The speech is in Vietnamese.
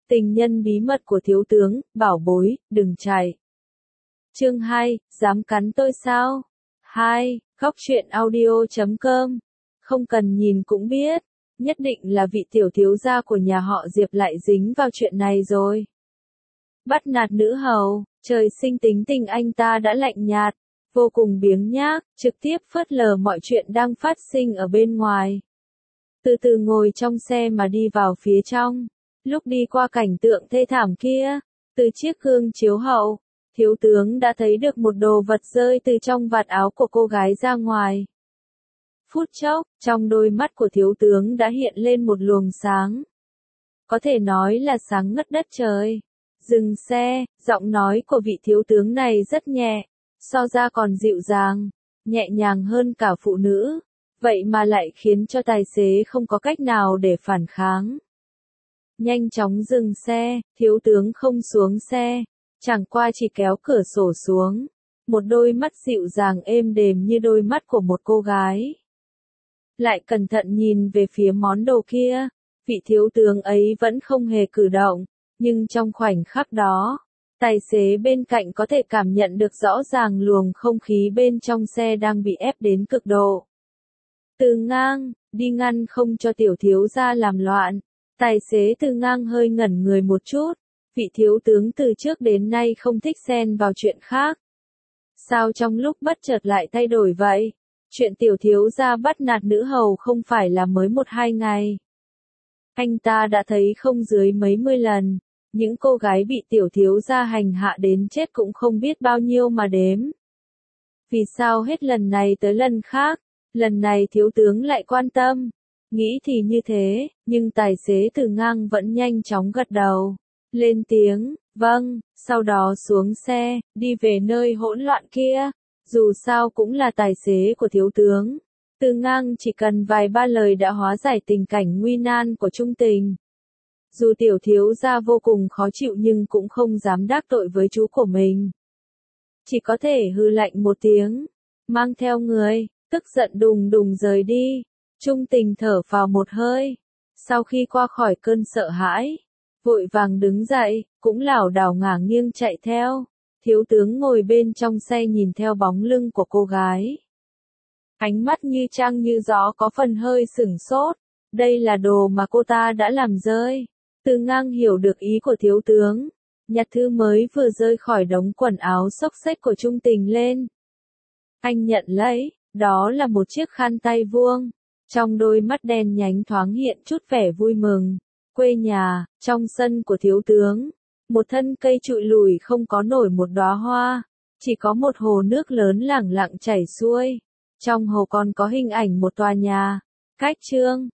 Tình nhân bí mật của thiếu tướng, bảo bối, đừng chạy. Chương 2, dám cắn tôi sao? 2, góc truyện audio.com. Không cần nhìn cũng biết, nhất định là vị tiểu thiếu gia của nhà họ Diệp lại dính vào chuyện này rồi. Bắt nạt nữ hầu, trời sinh tính tình anh ta đã lạnh nhạt, vô cùng biếng nhác, trực tiếp phớt lờ mọi chuyện đang phát sinh ở bên ngoài. Từ từ ngồi trong xe mà đi vào phía trong. Lúc đi qua cảnh tượng thê thảm kia, từ chiếc gương chiếu hậu, thiếu tướng đã thấy được một đồ vật rơi từ trong vạt áo của cô gái ra ngoài. Phút chốc, trong đôi mắt của thiếu tướng đã hiện lên một luồng sáng. Có thể nói là sáng ngất đất trời. Dừng xe, giọng nói của vị thiếu tướng này rất nhẹ, so ra còn dịu dàng, nhẹ nhàng hơn cả phụ nữ, vậy mà lại khiến cho tài xế không có cách nào để phản kháng. Nhanh chóng dừng xe, thiếu tướng không xuống xe, chẳng qua chỉ kéo cửa sổ xuống, một đôi mắt dịu dàng êm đềm như đôi mắt của một cô gái. Lại cẩn thận nhìn về phía món đồ kia, vị thiếu tướng ấy vẫn không hề cử động, nhưng trong khoảnh khắc đó, tài xế bên cạnh có thể cảm nhận được rõ ràng luồng không khí bên trong xe đang bị ép đến cực độ. Từ Ngang, đi ngăn không cho tiểu thiếu gia làm loạn. Tài xế Từ Ngang hơi ngẩn người một chút, vị thiếu tướng từ trước đến nay không thích xen vào chuyện khác. Sao trong lúc bất chợt lại thay đổi vậy? Chuyện tiểu thiếu gia bắt nạt nữ hầu không phải là mới 1-2 ngày. Anh ta đã thấy không dưới mấy mươi lần, những cô gái bị tiểu thiếu gia hành hạ đến chết cũng không biết bao nhiêu mà đếm. Vì sao hết lần này tới lần khác, lần này thiếu tướng lại quan tâm? Nghĩ thì như thế, nhưng tài xế Từ Ngang vẫn nhanh chóng gật đầu, lên tiếng, vâng, sau đó xuống xe, đi về nơi hỗn loạn kia. Dù sao cũng là tài xế của thiếu tướng, Từ Ngang chỉ cần vài ba lời đã hóa giải tình cảnh nguy nan của Trung Tình. Dù tiểu thiếu gia vô cùng khó chịu nhưng cũng không dám đắc tội với chú của mình. Chỉ có thể hừ lạnh một tiếng, mang theo người, tức giận đùng đùng rời đi. Trung Tình thở phào một hơi, sau khi qua khỏi cơn sợ hãi, vội vàng đứng dậy, cũng lảo đảo ngả nghiêng chạy theo. Thiếu tướng ngồi bên trong xe nhìn theo bóng lưng của cô gái. Ánh mắt như trăng như gió có phần hơi sửng sốt, đây là đồ mà cô ta đã làm rơi. Từ Ngang hiểu được ý của thiếu tướng, nhặt thứ mới vừa rơi khỏi đống quần áo xốc xếch của Trung Tình lên. Anh nhận lấy, đó là một chiếc khăn tay vuông. Trong đôi mắt đen nhánh thoáng hiện chút vẻ vui mừng. Quê nhà, trong sân của thiếu tướng, một thân cây trụi lùi không có nổi một đóa hoa, chỉ có một hồ nước lớn lẳng lặng chảy xuôi. Trong hồ còn có hình ảnh một tòa nhà. Cách chương